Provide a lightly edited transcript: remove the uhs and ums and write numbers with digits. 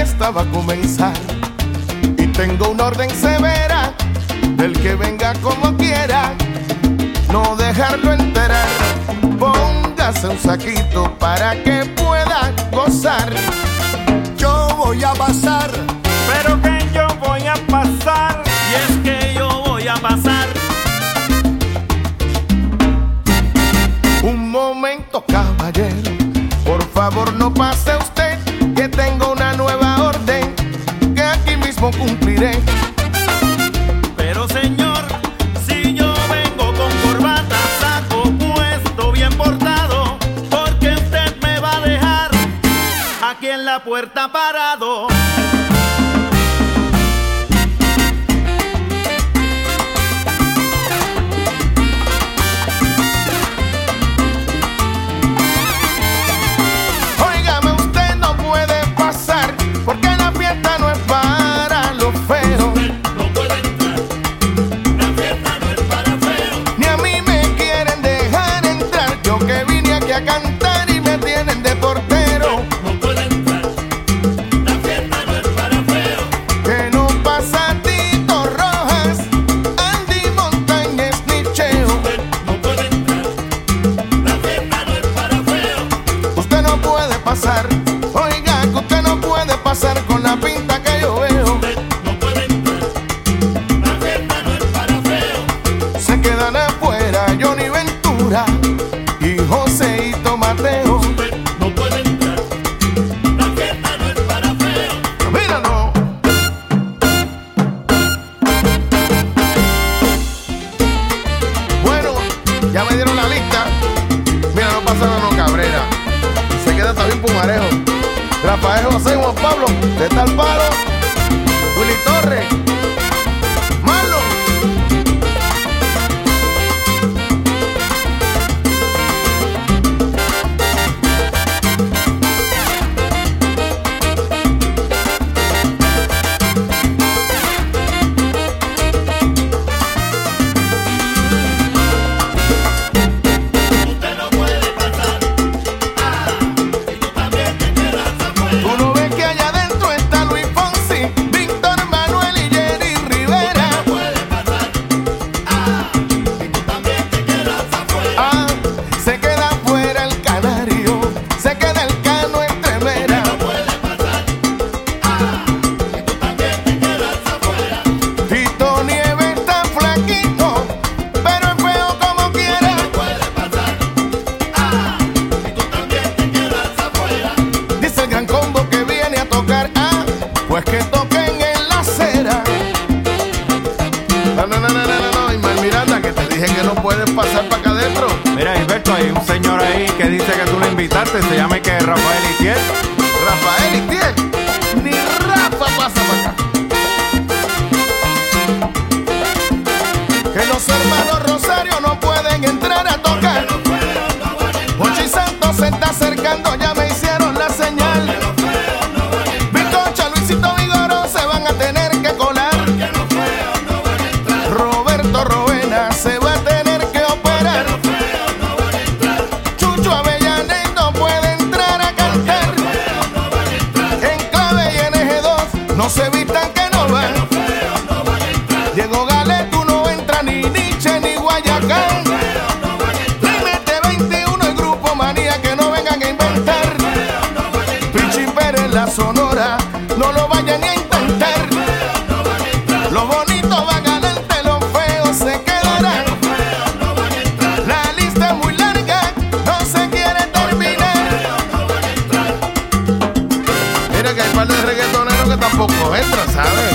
fiesta va a comenzar y tengo una orden severa del que venga como quiera, no dejarlo enterar. Póngase un saquito para que pueda gozar. Yo voy a pasar, pero que yo voy a pasar, y es que yo voy a pasar. Un momento, caballero, por favor no pase usted, que tengo una nueva orden que aquí mismo cumpliré. Pero señor, si yo vengo con corbata, saco puesto, bien portado, porque usted me va a dejar aquí en la puerta parado. Óigame, usted no puede pasar, porque la fiesta no es para los feos. No puede entrar, la fiesta no es para feos. Ni a mí me quieren dejar entrar, yo que vine aquí a cantar y me tienen de portero. No puede entrar, la fiesta no es para feos. Que no pasa Tito Rojas, Andy Montañez ni Cheo. No puede entrar, la fiesta no es para feos. Usted no puede pasar, oiga que usted no puede pasar con la pinta que yo veo. No puede entrar, la fiesta no es para feos. Se quedan afuera Johnny Ventura y Joseito Mateo. No puede entrar, la fiesta no es para feos. Mira, no. Bueno, ya me dieron la lista. Mira, no pasa nada, no Cabrera. Se queda también Pumarejo. Rafael José y Juan Pablo, de tal palo. Willy Torres. Marlon. Usted no puede pasar, y tú también te quedas afuera. Tú no ves que allá adentro está Luis Fonsi, Víctor Manuel y Jerry Rivera. No puede pasar, y tú también te quedas afuera. Ah, se queda fuera el Canario, se queda el Cano Entremera. No puede pasar, y tú también te quedas afuera. Tito Nieves está flaquito, pero es feo como quiera. No puede pasar, y tú también te quedas afuera. Dice el gran combo que viene a tocar, pues que toquen en la acera. No, y Mal Miranda, que te dije que no puedes pasar para acá adentro. Mira, Gilberto, hay un señor ahí que dice que tú lo invitaste, se llama que Rafael Itiel. Rafael Itiel, ni Rafa pasa para acá. Que los hermanos Rosario no pueden entrar a tocar. Ochi Santos se está acercando, ya me hicieron la señal. Bicocha, Luisito Vigoró se van a tener que colar. Roberto Roena se va a tener que operar. Chucho Avellanet no puede entrar a cantar. En clave y NG2 no se vistan que no van. Diego Gale, tú no entras ni Nietzsche ni Guayacán. Límite 21 el grupo Manía, que no vengan a inventar. Pichi Pérez, la Sonora, no lo vayan ni a intentar. Los bonitos van adelante, los feos se quedarán. La lista es muy larga, no se quiere terminar. Mira que hay un par de reggaetoneros que tampoco entran, ¿sabes?